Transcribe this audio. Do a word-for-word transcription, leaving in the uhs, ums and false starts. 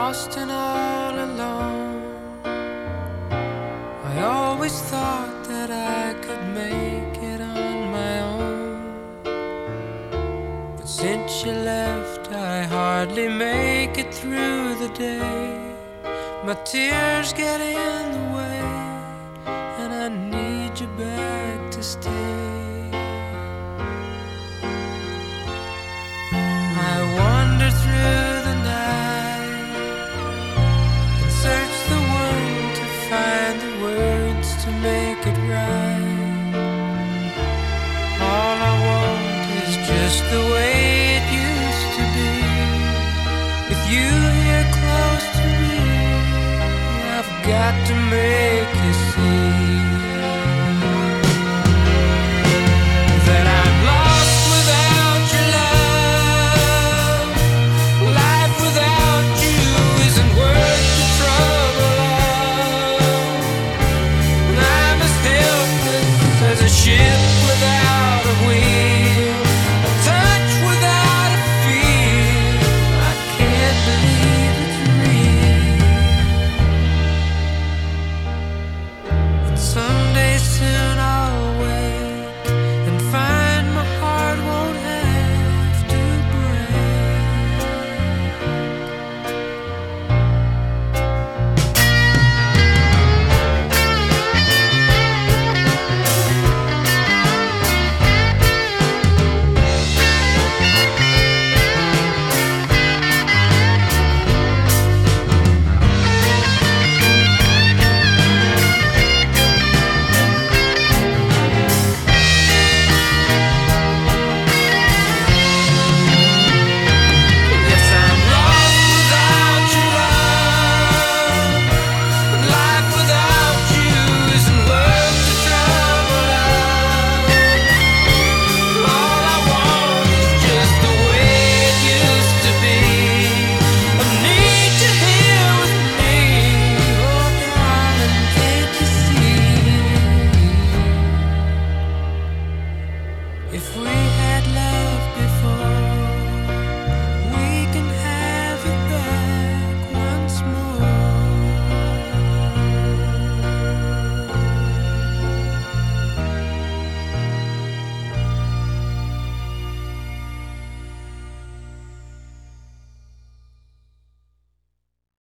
lost and all alone. I always thought that I could make it on my own, but since you left I hardly make it through the day. My tears get in the way, and I need you back to stay. I wander through the night and search the world to find the words to make it right. All I want is just the way it used to be, with you here close to me. I've got to make you see that I'm lost without your love. Life without you isn't worth the trouble of. I'm as helpless as a ship without